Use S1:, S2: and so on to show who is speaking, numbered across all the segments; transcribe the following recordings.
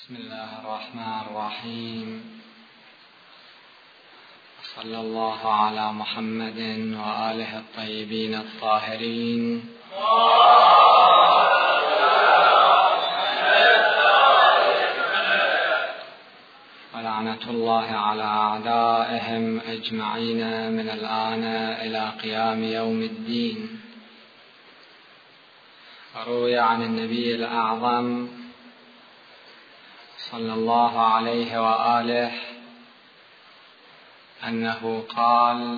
S1: بسم الله الرحمن الرحيم. صلى الله على محمد وآله الطيبين الطاهرين ولعنة الله على أعدائهم أجمعين من الآن إلى قيام يوم الدين. روي عن النبي الأعظم صلى الله عليه وآله أنه قال: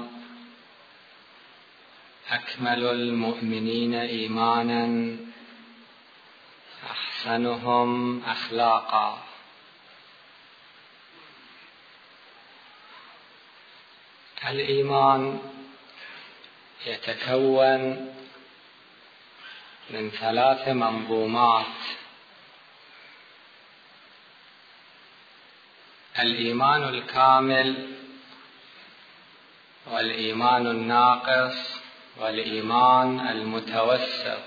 S1: أكمل المؤمنين إيمانا أحسنهم أخلاقا. الإيمان يتكون من 3 منظومات: الإيمان الكامل، والإيمان الناقص، والإيمان المتوسط.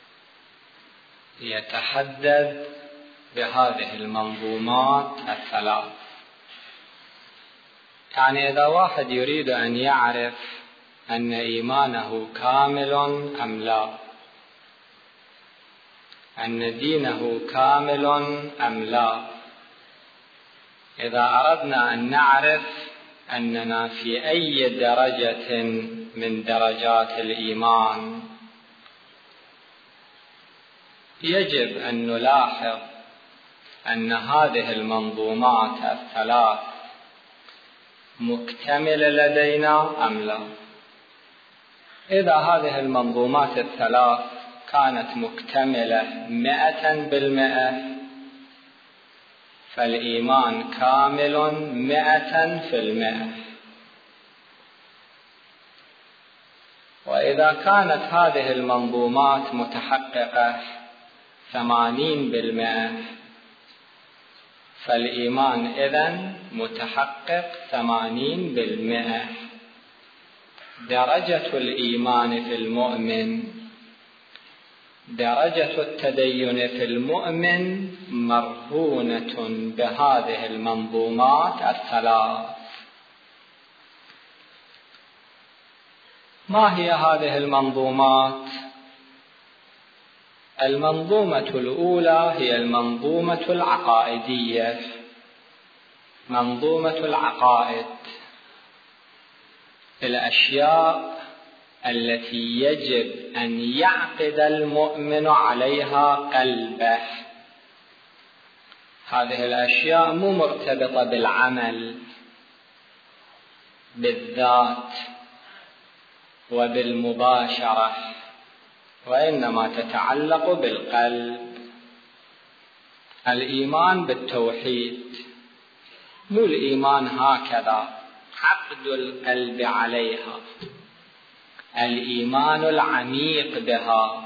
S1: يتحدد بهذه المنظومات 3. يعني إذا واحد يريد أن يعرف أن إيمانه كامل أم لا، أن دينه كامل أم لا، إذا أردنا أن نعرف أننا في أي درجة من درجات الإيمان، يجب أن نلاحظ أن هذه المنظومات 3 مكتملة لدينا أم لا. إذا هذه المنظومات 3 كانت مكتملة 100%، فالإيمان كامل 100%. وإذا كانت هذه المنظومات متحققة 80%، فالإيمان إذن متحقق 80%. درجة الإيمان في المؤمن، درجة التدين في المؤمن مرهونة بهذه المنظومات 3. ما هي هذه المنظومات؟ المنظومة الأولى هي المنظومة العقائدية، منظومة العقائد، الأشياء التي يجب أن يعقد المؤمن عليها قلبه. هذه الأشياء مو مرتبطة بالعمل، بالذات وبالمباشرة، وإنما تتعلق بالقلب. الإيمان بالتوحيد، مو الإيمان هكذا عقد القلب عليها، الإيمان العميق بها،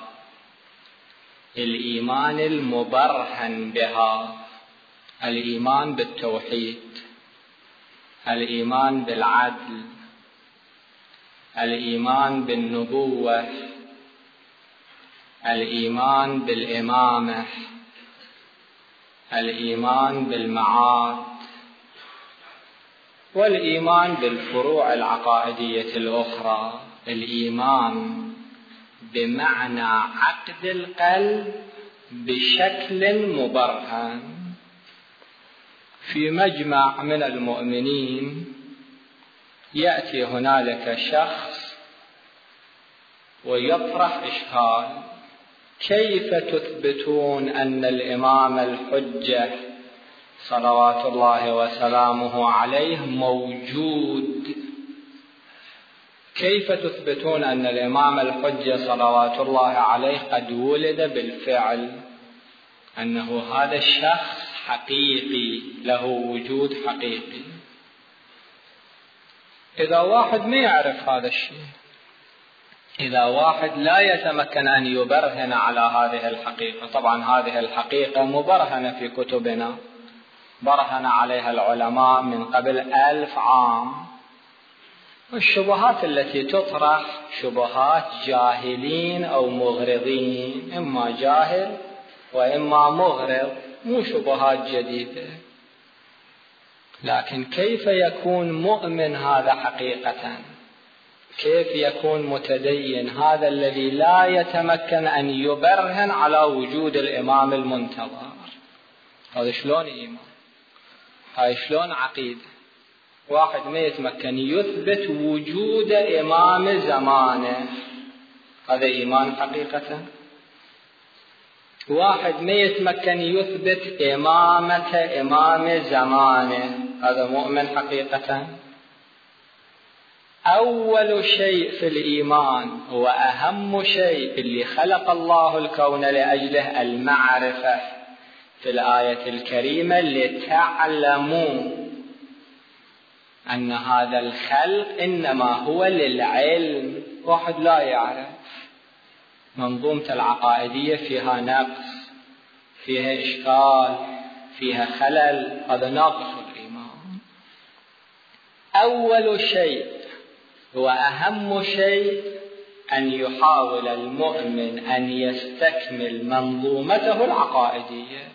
S1: الإيمان المبرهن بها، الإيمان بالتوحيد، الإيمان بالعدل، الإيمان بالنبوة، الإيمان بالإمامة، الإيمان بالمعاد، والإيمان بالفروع العقائدية الأخرى. الإيمان بمعنى عقد القلب بشكل مبرهن. في مجمع من المؤمنين يأتي هنالك شخص ويطرح إشكال: كيف تثبتون أن الإمام الحجة صلوات الله وسلامه عليه موجود؟ كيف تثبتون أن الإمام الحجة صلوات الله عليه قد ولد بالفعل، أنه هذا الشخص حقيقي، له وجود حقيقي؟ إذا واحد ما يعرف هذا الشيء، إذا واحد لا يتمكن أن يبرهن على هذه الحقيقة، طبعا هذه الحقيقة مبرهنة في كتبنا، برهن عليها العلماء من قبل 1000 عام. والشبهات التي تطرح شبهات جاهلين أو مغرضين، إما جاهل وإما مغرض، مو شبهات جديدة. لكن كيف يكون مؤمن هذا حقيقة؟ كيف يكون متدين هذا الذي لا يتمكن أن يبرهن على وجود الإمام المنتظر؟ هذا شلون إيمان؟ هاي شلون عقيدة؟ واحد ما يتمكن يثبت وجود إمام زمانه، هذا إيمان حقيقة؟ واحد ما يتمكن يثبت إمامة إمام زمانه، هذا مؤمن حقيقة؟ أول شيء في الإيمان وأهم شيء اللي خلق الله الكون لأجله المعرفة في الآية الكريمة لتعلموا أن هذا الخلق إنما هو للعلم. واحد لا يعرف، منظومة العقائدية فيها نقص، فيها إشكال، فيها خلل، هذا ناقص الإيمان. أول شيء وأهم شيء أن يحاول المؤمن أن يستكمل منظومته العقائدية.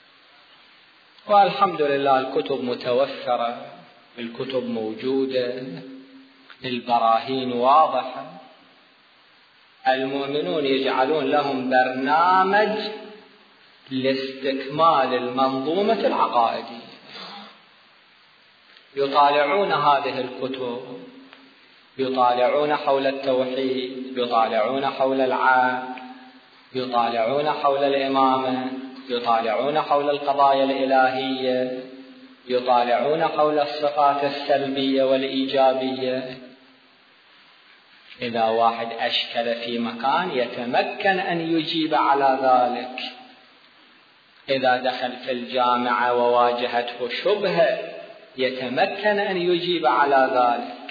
S1: والحمد لله الكتب متوفرة، الكتب موجودة، البراهين واضحة. المؤمنون يجعلون لهم برنامج لاستكمال المنظومة العقائدية، يطالعون هذه الكتب، يطالعون حول التوحيد، يطالعون حول العقل، يطالعون حول الإمامة، يطالعون حول القضايا الإلهية، يطالعون حول الصفات السلبية والإيجابية. إذا واحد أشكل في مكان يتمكن أن يجيب على ذلك. إذا دخل في الجامعة وواجهته شبهة يتمكن أن يجيب على ذلك.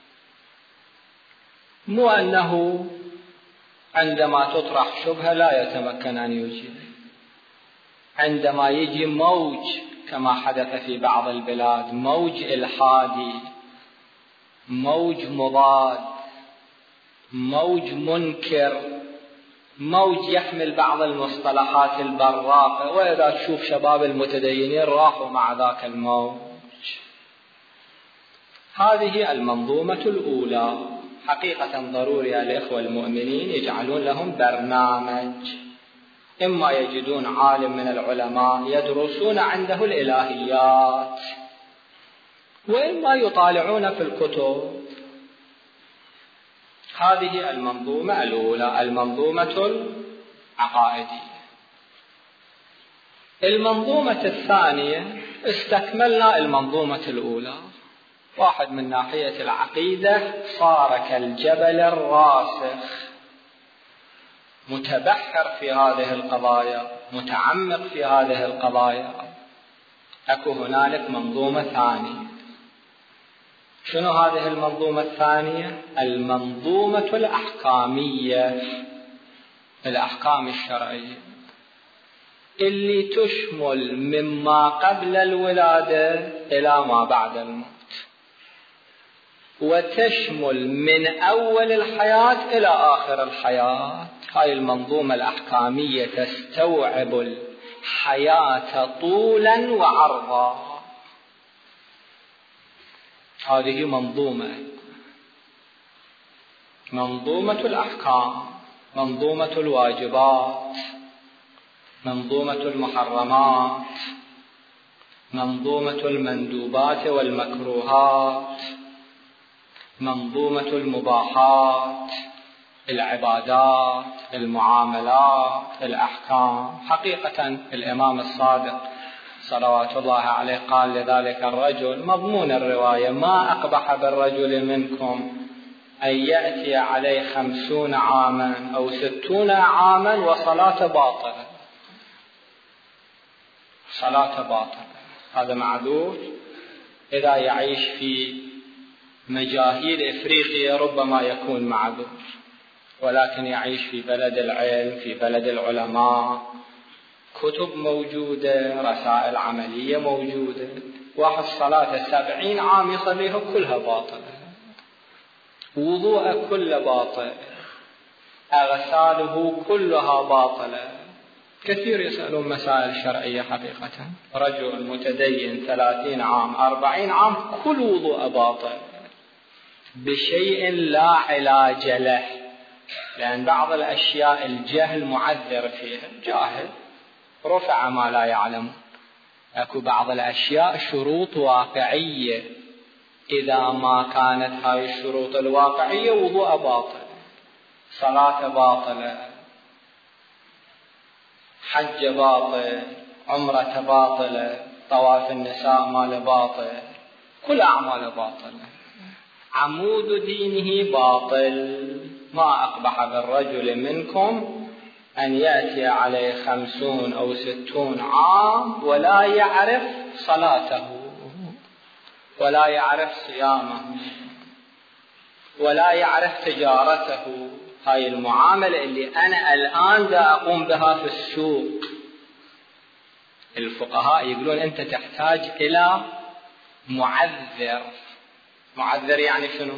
S1: مو أنه عندما تطرح شبهة لا يتمكن أن يجيب. عندما يجي موج كما حدث في بعض البلاد، موج إلحادي، موج مضاد، موج منكر، موج يحمل بعض المصطلحات البراقة، وإذا تشوف شباب المتدينين راحوا مع ذاك الموج. هذه المنظومة الأولى. حقيقة ضروري الإخوة المؤمنين يجعلون لهم برنامج، إما يجدون عالم من العلماء يدرسون عنده الإلهيات، وإما يطالعون في الكتب. هذه المنظومة الأولى، المنظومة العقائدية. المنظومة الثانية استكملنا المنظومة الأولى. واحد من ناحية العقيدة صار كالجبل الراسخ، متبحر في هذه القضايا، متعمق في هذه القضايا. أكو هنالك منظومة ثانية. شنو هذه المنظومة الثانية؟ المنظومة الأحكامية، الأحكام الشرعية اللي تشمل مما قبل الولادة إلى ما بعد الموت، وتشمل من أول الحياة إلى آخر الحياة. هاي المنظومة الأحكامية تستوعب الحياة طولا وعرضا. هذه منظومة الأحكام، منظومة الواجبات، منظومة المحرمات، منظومة المندوبات والمكروهات، منظومة المباحات، العبادات، المعاملات، الأحكام. حقيقة الإمام الصادق صلوات الله عليه قال لذلك الرجل مضمون الرواية: ما أقبح بالرجل منكم أن يأتي عليه 50 عاما أو 60 عاما وصلاة باطلة. صلاة باطلة، هذا معذور. إذا يعيش في مجاهيل إفريقيا ربما يكون معذور، ولكن يعيش في بلد العلم، في بلد العلماء، كتب موجودة، رسائل عملية موجودة. واحد صلاة 70 عام يصليها كلها باطلة، وضوءه كله باطل، أغساله كلها باطلة، كثير يسألون مسائل شرعية حقيقة. رجل متدين 30 عام 40 عام كل وضوء باطل بشيء لا علاج له، لأن بعض الأشياء الجهل معذر فيها، جاهل رفع ما لا يعلم. أكو بعض الأشياء شروط واقعية، إذا ما كانت هاي الشروط الواقعية وضوء باطل، صلاة باطلة، حج باطل، عمرة باطلة، طواف النساء مال باطل، كل أعمال باطلة، عمود دينه باطل. ما أقبح بالرجل منكم أن يأتي عليه 50 أو 60 عام ولا يعرف صلاته ولا يعرف صيامه ولا يعرف تجارته. هاي المعاملة اللي أنا الآن دا أقوم بها في السوق، الفقهاء يقولون أنت تحتاج إلى معذر. معذر يعني شنو؟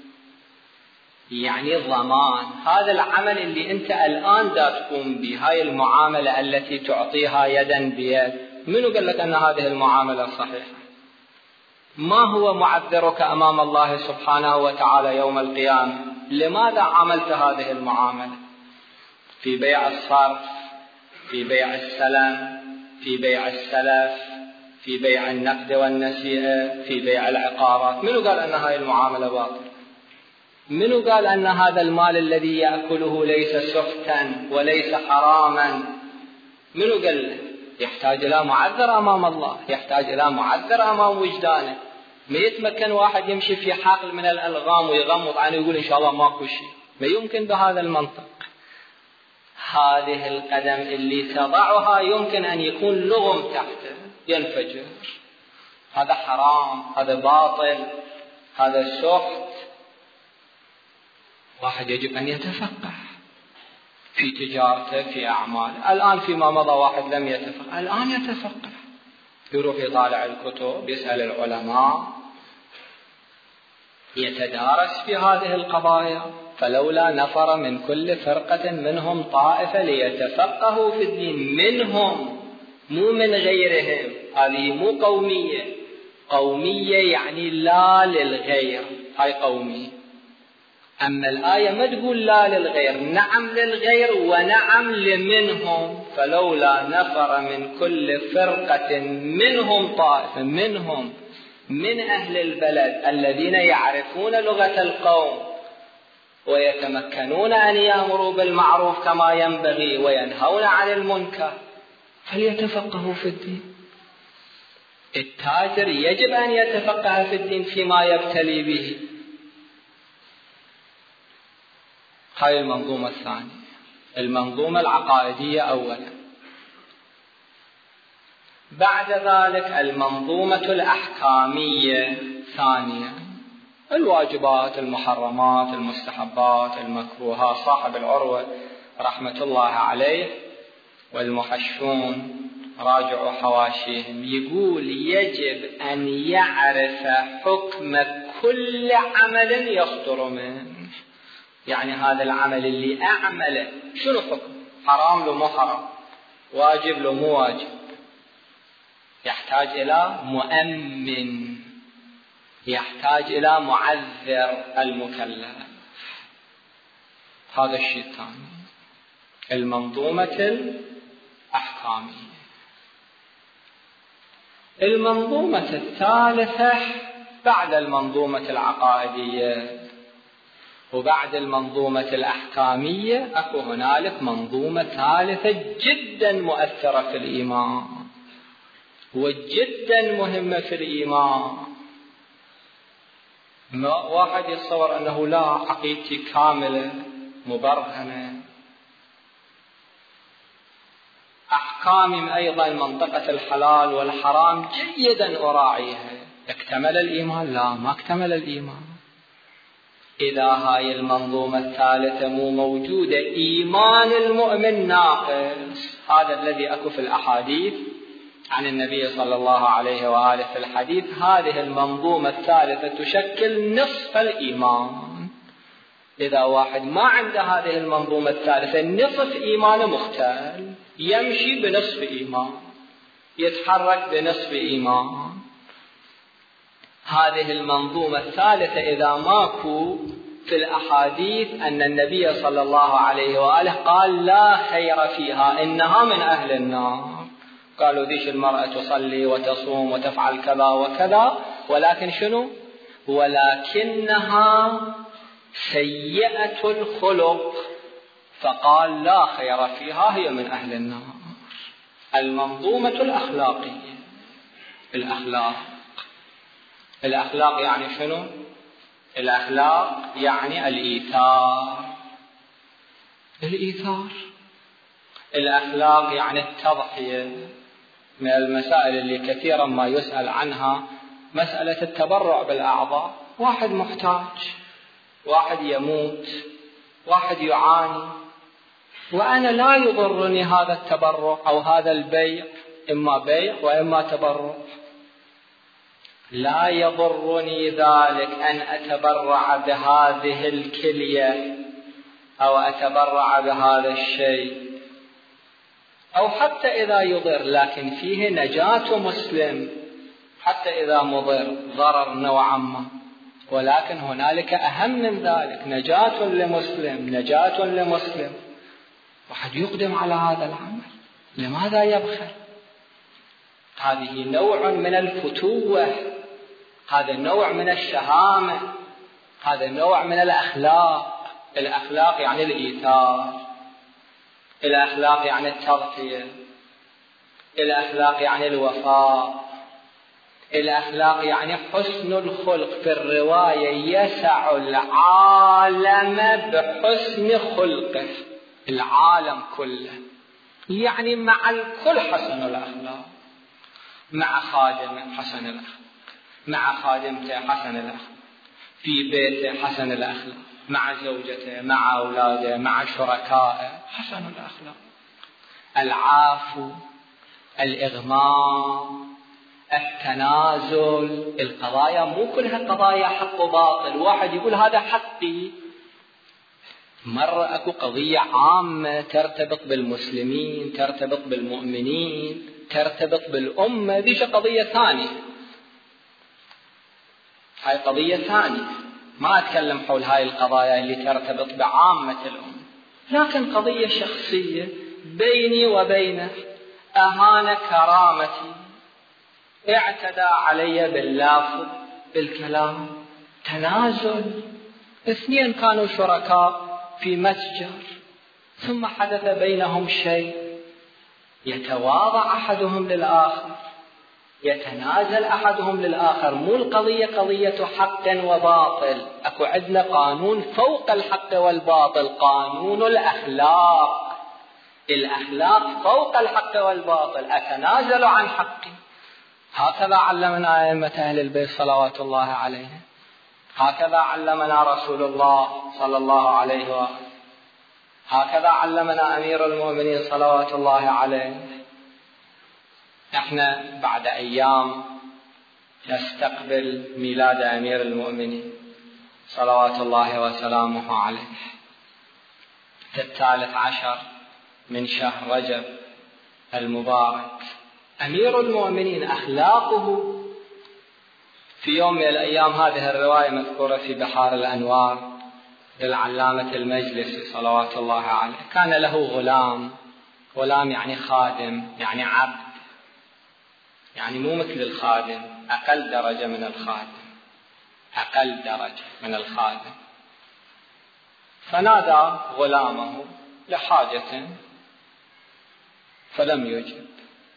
S1: يعني ضمان. هذا العمل اللي أنت الآن دا تقوم به، هاي المعاملة التي تعطيها يدا بيد، منو قال لك أن هذه المعاملة صحيحة؟ ما هو معذرك أمام الله سبحانه وتعالى يوم القيامة؟ لماذا عملت هذه المعاملة؟ في بيع الصرف، في بيع السلم، في بيع السلف، في بيع النقد والنسيئة، في بيع العقارات. منو قال أن هذه المعاملة باطلة؟ منو قال أن هذا المال الذي يأكله ليس سفتا وليس حراما؟ منو قال؟ يحتاج إلى معذر أمام الله، يحتاج إلى معذر أمام وجدانه. ما يتمكن واحد يمشي في حقل من الألغام ويغمض عنه ويقول إن شاء الله ماكو شيء، ما يمكن بهذا المنطق. هذه القدم اللي تضعها يمكن أن يكون لغم تحته ينفجر. هذا حرام، هذا باطل، هذا سخط. واحد يجب أن يتفقه في تجارته، في أعماله. الآن فيما مضى واحد لم يتفقه، الآن يتفقه، يروح يطالع الكتب، يسأل العلماء، يتدارس في هذه القضايا. فلولا نفر من كل فرقة منهم طائفة ليتفقهوا في الدين، منهم مو من غيرهم. هذه مو قومية، قومية يعني لا للغير، هاي قومية. أما الآية ما تقول لا للغير، نعم للغير ونعم لمنهم. فلولا نفر من كل فرقة منهم طائفة، منهم من أهل البلد الذين يعرفون لغة القوم ويتمكنون أن يأمروا بالمعروف كما ينبغي وينهون عن المنكر، فليتفقهوا في الدين. التاجر يجب أن يتفقه في الدين فيما يبتلي به. هاي المنظومة الثانية، المنظومة العقائدية أولا. بعد ذلك المنظومة الأحكامية ثانيا، الواجبات، المحرمات، المستحبات، المكروهات. صاحب العروة رحمة الله عليه والمحشون راجعوا حواشيهم يقول يجب أن يعرف حكم كل عمل يصدر منه. يعني هذا العمل اللي أعمله شنو حكم؟ حرام لو مو حرام، واجب لو مو واجب. يحتاج إلى مؤمن، يحتاج إلى معذر المكلف. هذا الشيء الثاني، المنظومة الأحكامية. المنظومة الثالثة بعد المنظومة العقائدية وبعد المنظومة الأحكامية أكو هنالك منظومة ثالثة جدا مؤثرة في الإيمان وجدا مهمة في الإيمان. واحد يتصور أنه لا، عقيدتي كاملة مبرهنة. أحكامي أيضا منطقة الحلال والحرام جيدا أراعيها. اكتمل الإيمان؟ لا، ما اكتمل الإيمان. إذا هاي المنظومة الثالثة مو موجودة إيمان المؤمن ناقص. هذا الذي أكو في الأحاديث عن النبي صلى الله عليه وآله في الحديث. هذه المنظومة الثالثة تشكل نصف الإيمان. إذا واحد ما عنده هذه المنظومة الثالثة نصف إيمانه مختل. يمشي بنصف إيمان، يتحرك بنصف إيمان. هذه المنظومة الثالثة إذا ماكو في الأحاديث أن النبي صلى الله عليه وآله قال لا خير فيها، إنها من أهل النار. قالوا ذيش المرأة تصلي وتصوم وتفعل كذا وكذا، ولكن شنو؟ ولكنها سيئة الخلق، فقال لا خير فيها، هي من أهل النار. المنظومة الأخلاقية. الأخلاق يعني شنو؟ الأخلاق يعني الإيثار. الأخلاق يعني التضحية. من المسائل اللي كثيرا ما يسأل عنها مسألة التبرع بالأعضاء. واحد محتاج، واحد يموت، واحد يعاني، وأنا لا يضرني هذا التبرع أو هذا البيع، إما بيع وإما تبرع، لا يضرني ذلك أن أتبرع بهذه الكلية أو أتبرع بهذا الشيء، أو حتى إذا يضر لكن فيه نجاة مسلم، حتى إذا مضر ضرر نوعا ما، ولكن هنالك أهم من ذلك، نجاة لمسلم. واحد يقدم على هذا العمل، لماذا يبخل؟ هذه نوع من الفتوة، هذا نوع من الشهامة، هذا نوع من الأخلاق. الأخلاق يعني الإيثار، الأخلاق يعني التضحية، الأخلاق يعني الوفاء، الأخلاق يعني حسن الخلق. في الرواية يسع العالم بحسن خلقه، العالم كله، يعني مع الكل حسن الأخلاق، مع خادمه حسن الأخلاق، مع خادمته حسن الأخلاق، في بيته حسن الأخلاق، مع زوجته، مع أولاده، مع شركائه حسن الأخلاق. العفو، الإغماء، التنازل. القضايا مو كلها قضايا حق وباطل، واحد يقول هذا حقي. مرة أكو قضية عامة ترتبط بالمسلمين، ترتبط بالمؤمنين، ترتبط بالأمة، ذيش قضية ثانية، هاي قضية ثانية. ما أتكلم حول هاي القضايا اللي ترتبط بعامة الأمة، لكن قضية شخصية بيني وبينه، أهان كرامتي، اعتدى علي باللفظ بالكلام، تنازل. اثنين كانوا شركاء في متجر، ثم حدث بينهم شيء، يتواضع أحدهم للآخر، يتنازل أحدهم للآخر. مو القضية قضية حق وباطل، أكو عندنا قانون فوق الحق والباطل، قانون الأخلاق. الأخلاق فوق الحق والباطل، أتنازل عن حقي. هكذا علمنا أئمة أهل البيت صلوات الله عليهم، هكذا علمنا رسول الله صلى الله عليه وآله، هكذا علمنا أمير المؤمنين صلوات الله عليه. احنا بعد أيام نستقبل ميلاد أمير المؤمنين صلوات الله وسلامه عليه في 13 من شهر رجب المبارك. أمير المؤمنين أخلاقه في يوم من الأيام، هذه الرواية مذكورة في بحار الأنوار للعلامة المجلسي صلوات الله عليه. كان له غلام يعني خادم، يعني عبد، يعني مو مثل الخادم، أقل درجة من الخادم. فنادى غلامه لحاجة فلم يجب،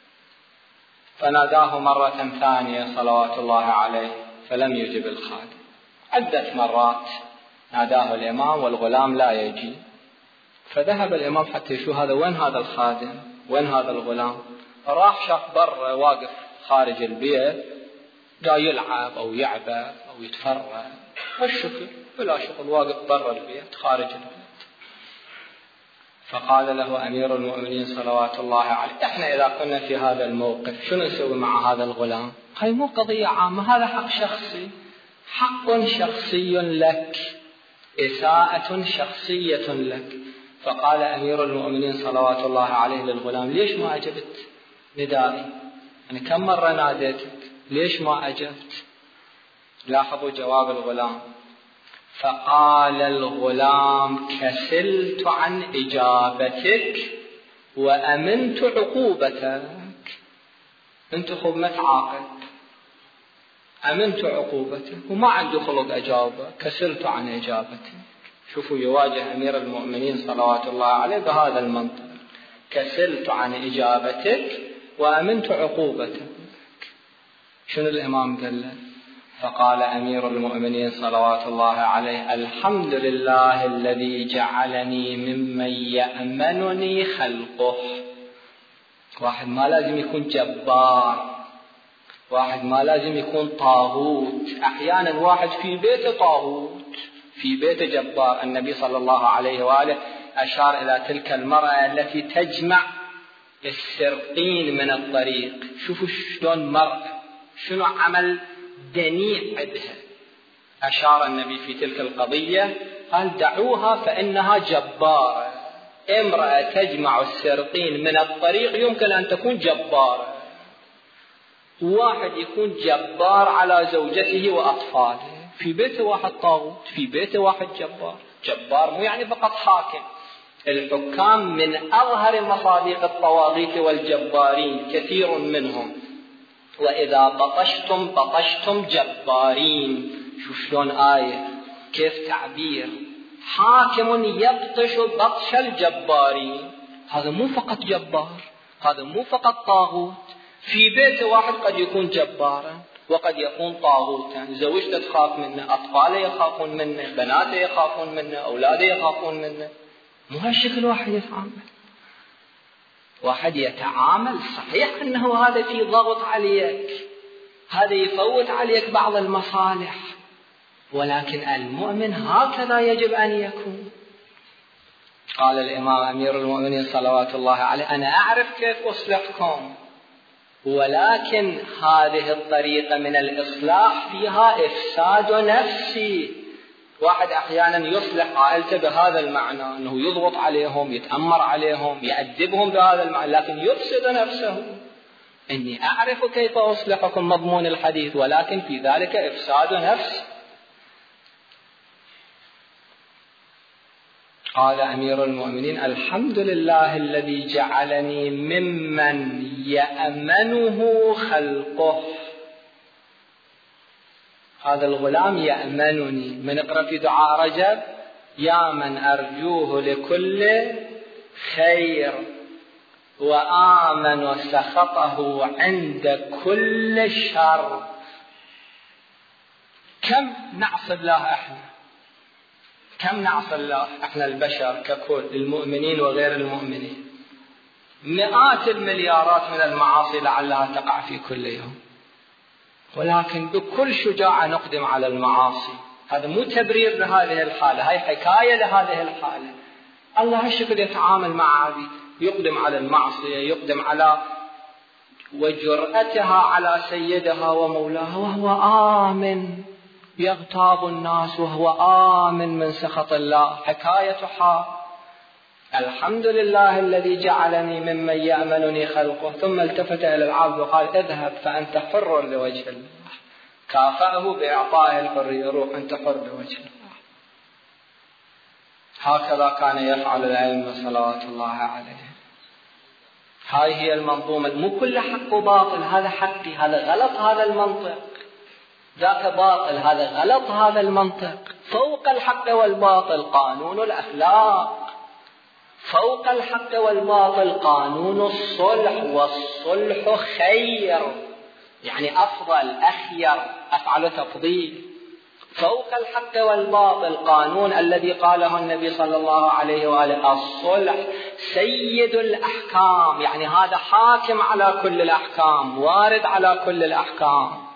S1: فناداه مرة ثانية صلوات الله عليه فلم يجب الخادم. عدة مرات ناداه الإمام والغلام لا يجي، فذهب الإمام حتى يشوف هذا، وين هذا الخادم، وين هذا الغلام. راح شاف برا واقف خارج البيت، دا يلعب أو يعبث أو يتفرج، والشكل بلا شغل، واقف برا البيت خارج البيت. فقال له أمير المؤمنين صلوات الله عليه: احنا إذا كنا في هذا الموقف شنو نسوي مع هذا الغلام؟ هاي مو قضية عامة، هذا حق شخصي، حق شخصي لك، إساءة شخصية لك. فقال أمير المؤمنين صلوات الله عليه للغلام: ليش ما أجبت ندائي؟ يعني كم مرة ناديتك، ليش ما أجبت؟ لاحظوا جواب الغلام. فقال الغلام: كسلت عن إجابتك وأمنت عقوبتك. أنت خب ما تعاقب، أمنت عقوبتك وما عنده خلق أجابة، كسلت عن إجابتك. شوفوا يواجه أمير المؤمنين صلوات الله عليه بهذا المنطق: كسلت عن إجابتك وأمنت عقوبتك. شنو الإمام قال له؟ فقال أمير المؤمنين صلوات الله عليه: الحمد لله الذي جعلني ممن يأمنني خلقه. واحد ما لازم يكون جبار، واحد ما لازم يكون طاغوت. أحيانا واحد في بيته طاغوت، في بيته جبار. النبي صلى الله عليه وآله أشار إلى تلك المرأة التي تجمع السرقين من الطريق. شوفوا شلون مرأة، شنو عمل دنيء عندها. أشار النبي في تلك القضية قال: دعوها فإنها جبارة. امرأة تجمع السرقين من الطريق يمكن أن تكون جبارة. واحد يكون جبار على زوجته وأطفاله، في بيته واحد طاغوت، في بيته واحد جبار. جبار مو يعني فقط حاكم. الحكام من أظهر مصادق الطواغيت والجبارين، كثير منهم. وإذا بطشتم بطشتم جبارين. شوف شلون آية، كيف تعبير. حاكم يبطش بطش الجبارين. هذا مو فقط جبار، هذا مو فقط طاغوت. في بيت واحد قد يكون جبارا وقد يكون طاغوتا. زوجته تخاف منه، أطفاله يخافون منه، بناته يخافون منه، أولاده يخافون منه. مو هالشكل واحد يتعامل. واحد يتعامل صحيح أنه هذا في ضغط عليك، هذا يفوت عليك بعض المصالح، ولكن المؤمن هكذا يجب أن يكون. قال الإمام أمير المؤمنين صلوات الله عليه: أنا أعرف كيف أصلحكم، ولكن هذه الطريقة من الإصلاح فيها إفساد نفسي. واحد أحيانا يصلح عائلته بهذا المعنى، أنه يضغط عليهم، يتأمر عليهم، يأدبهم بهذا المعنى، لكن يفسد نفسه. إني أعرف كيف أصلحكم مضمون الحديث، ولكن في ذلك إفساد نفس. قال أمير المؤمنين: الحمد لله الذي جعلني ممن يأمنه خلقه. هذا الغلام يأمنني. من اقرأ في دعاء رجب: يا من أرجوه لكل خير وآمن سخطه عند كل شر. كم نعصي الله احنا، كم نعصي الله احنا البشر ككل، المؤمنين وغير المؤمنين. مئات المليارات من المعاصي لعلها تقع في كل يوم، ولكن بكل شجاعة نقدم على المعاصي. هذا مو تبرير لهذه الحالة، هاي حكاية لهذه الحالة. الله هالشكل يتعامل مع عبيد، يقدم على المعصية، يقدم على وجرأتها على سيدها ومولاها، وهو آمن. يغتاب الناس وهو آمن من سخط الله. حكاية حال. الحمد لله الذي جعلني ممن يأمنني خلقه. ثم التفت إلى العبد وقال: اذهب فأنت حر لوجه الله. كافأه بإعطائه الحرية: روح أنت حر لوجه الله. هكذا كان يفعل الأئمة صلوات الله عليه. هاي هي المنظومة. مو كل حق وباطل، هذا حقي، هذا غلط، هذا المنطق، ذاك باطل، هذا غلط، هذا المنطق. فوق الحق والباطل قانون الأخلاق، فوق الحق والباطل قانون الصلح، والصلح خير، يعني أفضل، أخير، أفعل تفضيل. فوق الحق والباطل قانون الذي قاله النبي صلى الله عليه وآله: الصلح سيد الأحكام، يعني هذا حاكم على كل الأحكام، وارد على كل الأحكام.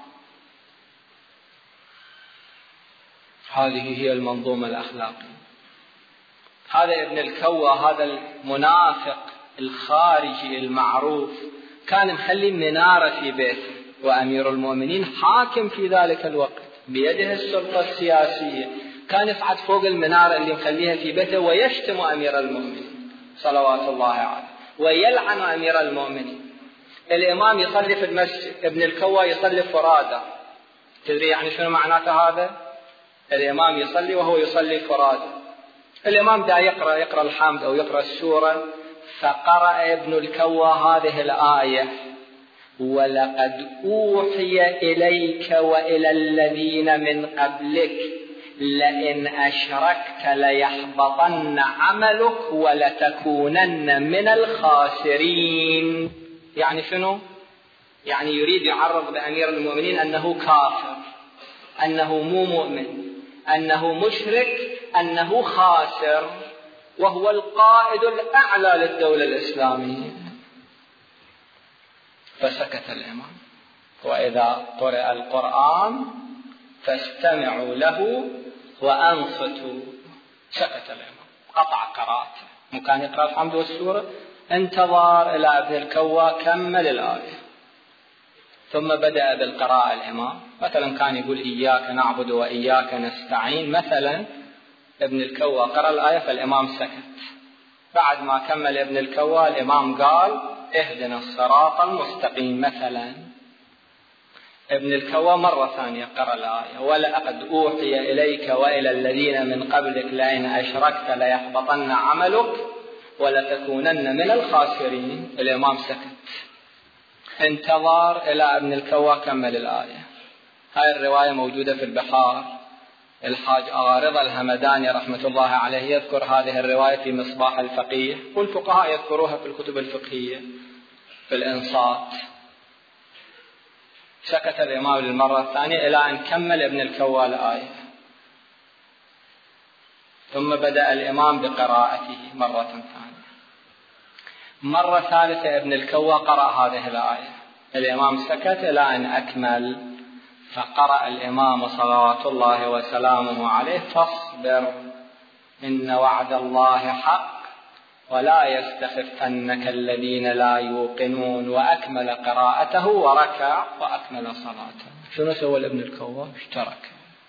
S1: هذه هي المنظومة الأخلاقية. هذا ابن الكوى، هذا المنافق الخارجي المعروف، كان مخلي منارة في بيته، وأمير المؤمنين حاكم في ذلك الوقت، بيده السلطة السياسية. كان يصعد فوق المنارة اللي مخليها في بيته ويشتم أمير المؤمنين صلوات الله عليه ويلعن أمير المؤمنين. الإمام يصلي في المسجد، ابن الكوى يصلي فرادى. تدري يعني شنو معناته هذا؟ الإمام يصلي وهو يصلي فرادى. الإمام دا يقرأ الحمد أو يقرأ السورة، فقرأ ابن الكوى هذه الآية: ولقد أوحي إليك وإلى الذين من قبلك لئن أشركت ليحبطن عملك ولتكونن من الخاسرين. يعني شنو؟ يعني يريد يعرض بأمير المؤمنين أنه كافر، أنه مو مؤمن، أنه مشرك، أنه خاسر، وهو القائد الأعلى للدولة الإسلامية. فسكت الإمام: وإذا قرأ القرآن فاستمعوا له وأنصتوا. سكت الإمام، قطع قراءته، مكان يقرأ الحمد والسورة انتظر إلى ابن الكوى كمل الآية، ثم بدأ بالقراءة الإمام. مثلا كان يقول إياك نعبد وإياك نستعين مثلا، ابن الكوى قرأ الآية فالإمام سكت. بعد ما كمل ابن الكوى الإمام قال: اهدنا الصراط المستقيم مثلا. ابن الكوى مرة ثانية قرأ الآية: ولقد أوحي إليك وإلى الذين من قبلك لئن أشركت ليحبطن عملك ولتكونن من الخاسرين. الإمام سكت، انتظر إلى ابن الكوى كمل الآية. هاي الرواية موجودة في البحار. الحاج آغا رضا الهمداني رحمة الله عليه يذكر هذه الرواية في مصباح الفقيه، والفقهاء يذكروها في الكتب الفقهية في الإنصات. سكت الإمام للمرة الثانية إلى أن كمل ابن الكوى الآية، ثم بدأ الإمام بقراءته مرة ثانية. مرة ثالثة ابن الكوى قرأ هذه الآية، الإمام سكت إلى أن أكمل، فقرأ الإمام صلوات الله وسلامه عليه: فاصبر إن وعد الله حق ولا يستخفنك الذين لا يوقنون. وأكمل قراءته وركع وأكمل صلاته. شنو سوى ابن الكوى؟ اشترك.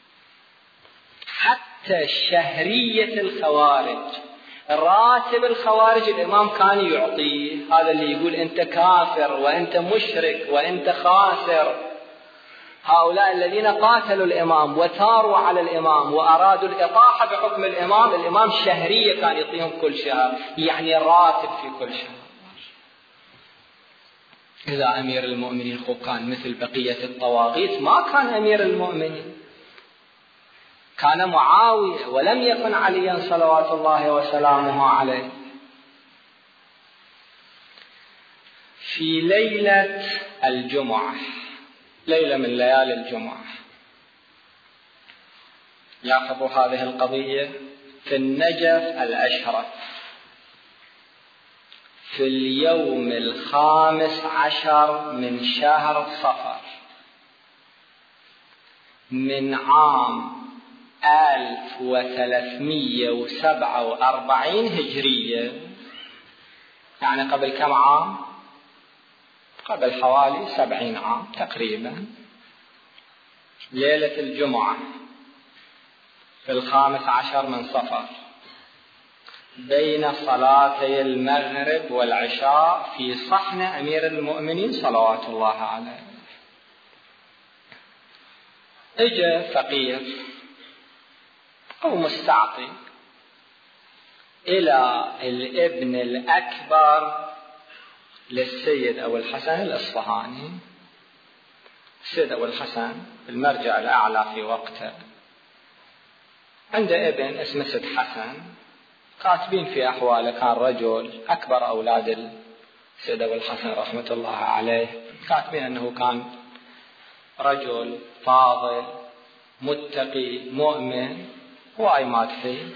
S1: حتى شهرية الخوارج، راتب الخوارج الإمام كان يعطيه، هذا اللي يقول أنت كافر وأنت مشرك وأنت خاسر. هؤلاء الذين قاتلوا الإمام وثاروا على الإمام وأرادوا الإطاحة بحكم الإمام، الإمام شهرية كان يعطيهم كل شهر، يعني راتب في كل شهر. إذا أمير المؤمنين كان مثل بقية الطواغيت ما كان أمير المؤمنين، كان معاوية ولم يكن عليا صلوات الله وسلامه عليه. في ليلة الجمعة، ليلة من ليالي الجمعة، لاحظوا هذه القضية، في النجف الأشرف في اليوم 15 من شهر صفر من عام 1347 هجرية، يعني قبل كم عام؟ قبل حوالي 70 عام تقريبا. ليلة الجمعة في 15 من صفر بين صلاتي المغرب والعشاء في صحن أمير المؤمنين صلوات الله عليه، اجى فقير أو مستعطي إلى الابن الأكبر للسيد أبو الحسن الإصفهاني. السيد أبو الحسن المرجع الأعلى في وقته، عنده ابن اسمه سيد حسن، كاتبين في أحواله كان رجل أكبر أولاد السيد أبو الحسن رحمة الله عليه، كاتبين أنه كان رجل فاضل متقي مؤمن واي مادحي.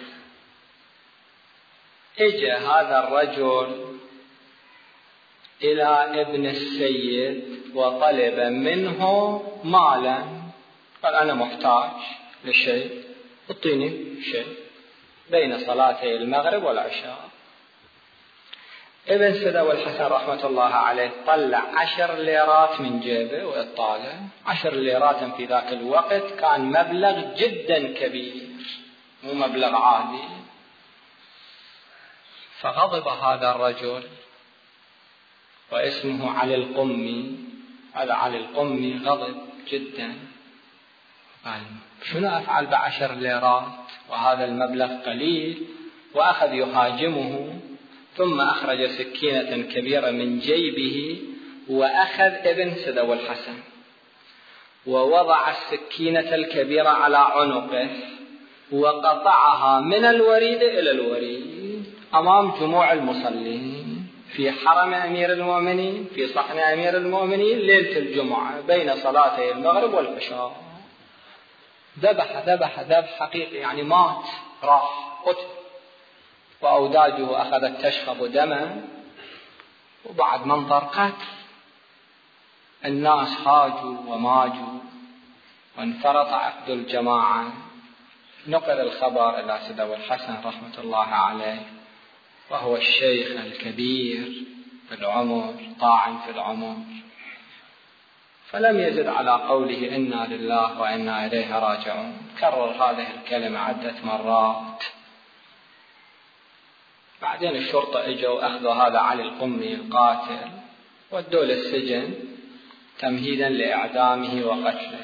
S1: اجى هذا الرجل إلى ابن السيد وطلب منه مالا، قال أنا محتاج لشيء، اعطيني شيء بين صلاتي المغرب والعشاء. ابن سيد أبو الحسن رحمة الله عليه طلع 10 ليرات من جيبه وإطاله. 10 ليرات في ذاك الوقت كان مبلغ جدا كبير، مو مبلغ عادي. فغضب هذا الرجل واسمه علي القمي، هذا علي القمي غضب جدا، قال شنو أفعل ب10 ليرات وهذا المبلغ قليل، وأخذ يهاجمه. ثم أخرج سكينة كبيرة من جيبه وأخذ ابن سدو الحسن ووضع السكينة الكبيرة على عنقه وقطعها من الوريد إلى الوريد أمام جموع المصلين في حرم أمير المؤمنين، في صحن أمير المؤمنين ليلة الجمعة بين صلاتي المغرب والعشاء. ذبح حقيقي، يعني مات، راح قتل، وأوداجه أخذت تشخب دما. وبعد منظر قتل الناس هاجوا وماجوا وانفرط عقد الجماعة. نقل الخبر إلى سدو الحسن رحمة الله عليه، وهو الشيخ الكبير في العمر، طاعن في العمر، فلم يزد على قوله إنا لله وإنا إليه راجعون. كرر هذه الكلمة عدة مرات. بعدين الشرطة اجوا أخذوا هذا علي القمي القاتل ودوه للسجن تمهيدا لإعدامه وقتله.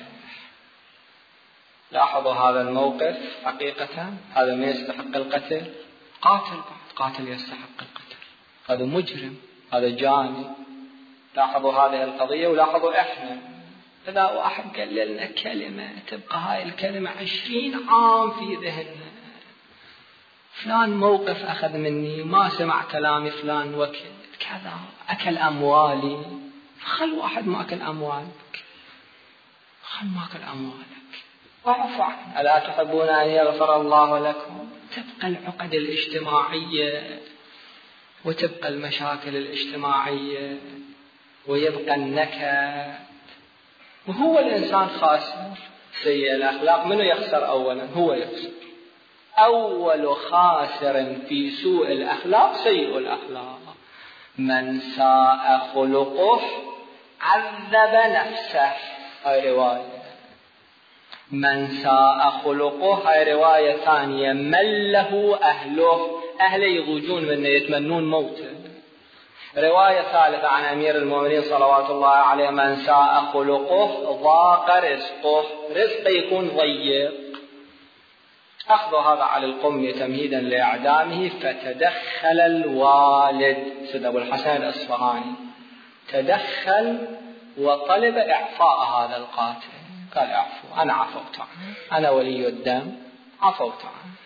S1: لاحظوا هذا الموقف، حقيقة هذا ما يستحق القتل، قاتل يستحق القتل، هذا مجرم، هذا جاني. لاحظوا هذه القضية، ولاحظوا إحنا إذا واحد قال لنا كلمة تبقى هاي الكلمة 20 عام في ذهننا. فلان موقف أخذ مني، ما سمع كلامي فلان وقت كذا، أكل أموالي، فخل واحد ما أكل أموالك، خل ما أكل أموالك واعف عنه. ألا تحبون أن يغفر الله لكم؟ تبقى العقد الاجتماعية وتبقى المشاكل الاجتماعية ويبقى النكد، وهو الإنسان خاسر. سيء الأخلاق منه يخسر أولا؟ هو يخسر. أول خاسر في سوء الأخلاق سيء الأخلاق. من ساء خلقه عذب نفسه، هاي رواية. من ساء خلقه، هاي رواية ثانية، مله أهله يضوجون منه، يتمنون موته. رواية ثالثة عن أمير المؤمنين صلوات الله عليه، من ساء خلقه ضاق رزقه يكون ضيق. أخذوا هذا على القمي تمهيدا لإعدامه، فتدخل الوالد سيد الحسن الأصفهاني، تدخل وطلب إعفاء هذا القاتل. قال اعفو، أنا عفوت عنه، أنا ولي الدم، عفوت عنه.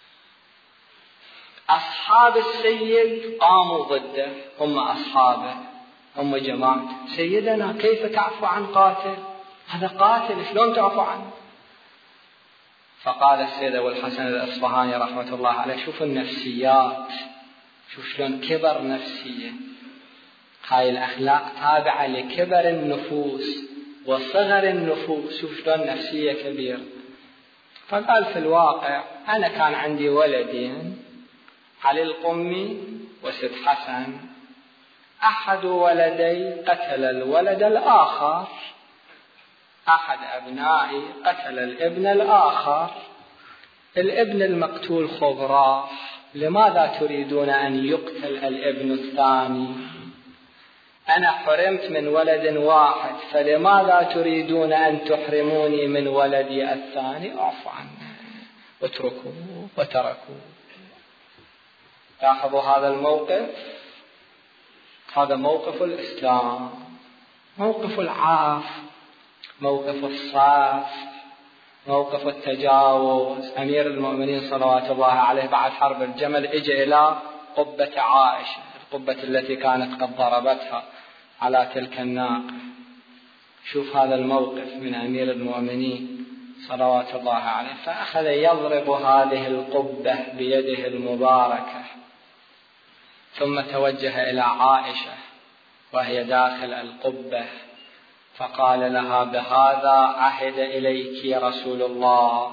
S1: أصحاب السيد قاموا ضده، هم أصحابه، هم جماعة سيدنا، كيف تعفو عن قاتل؟ هذا قاتل، شلون تعفو عنه؟ فقال السيد أبو الحسن الأصفهاني رحمة الله عليه، شوف النفسيات، شوف شلون كبر نفسية. هاي الأخلاق تابعة لكبر النفوس وصغر النفوس، شوف شلون نفسية كبيرة. فقال في الواقع أنا كان عندي ولدين، علي القمي وسيد حسن، أحد ولدي قتل الولد الآخر، أحد أبنائي قتل الابن الآخر، الابن المقتول خضراء، لماذا تريدون أن يقتل الابن الثاني؟ أنا حرمت من ولد واحد، فلماذا تريدون أن تحرموني من ولدي الثاني؟ اعفوا عنه واتركوه، وتركوه. لاحظوا هذا الموقف، هذا موقف الإسلام، موقف العفو، موقف الصف، موقف التجاوز. أمير المؤمنين صلوات الله عليه بعد حرب الجمل اجى إلى قبة عائشة، القبة التي كانت قد ضربتها على تلك الناقة. شوف هذا الموقف من أمير المؤمنين صلوات الله عليه، فأخذ يضرب هذه القبة بيده المباركة، ثم توجه إلى عائشة وهي داخل القبة، فقال لها بهذا عهد إليك رسول الله،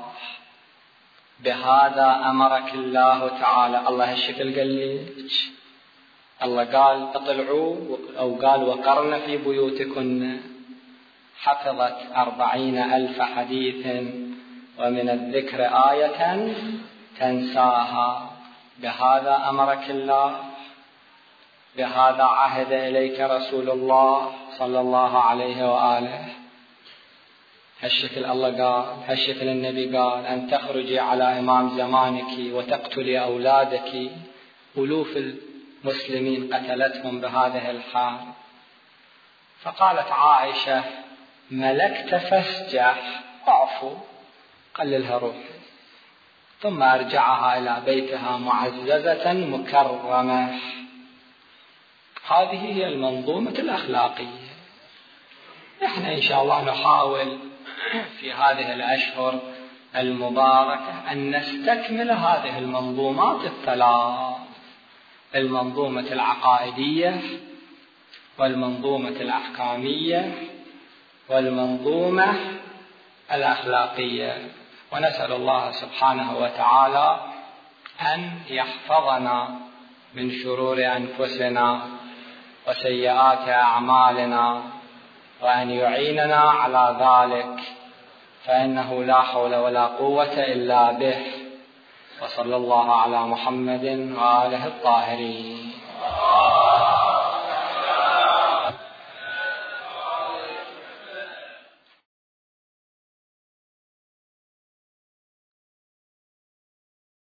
S1: بهذا أمرك الله تعالى. الله هالشكل قال لك، الله قال اطلعوا، أو قال وقرن في بيوتكن. حفظت 40,000 حديث ومن الذكر آية تنساها؟ بهذا أمرك الله، بهذا عهد إليك رسول الله صلى الله عليه وآله. هالشكل الله قال، هالشكل النبي قال أن تخرجي على إمام زمانك وتقتلي أولادك. ألوف المسلمين قتلتهم بهذه الحال. فقالت عائشة: ملكت فاسجح، اعفو، قللها روحي. ثم أرجعها إلى بيتها معززة مكرمة. هذه هي المنظومة الأخلاقية. نحن إن شاء الله نحاول في هذه الأشهر المباركة أن نستكمل هذه المنظومات الثلاث: المنظومة العقائدية، والمنظومة الأحكامية، والمنظومة الأخلاقية. ونسأل الله سبحانه وتعالى أن يحفظنا من شرور أنفسنا وسيئات أعمالنا، وأن يعيننا على ذلك، فإنه لا حول ولا قوة إلا به. وصلى الله على محمد وآله الطاهرين.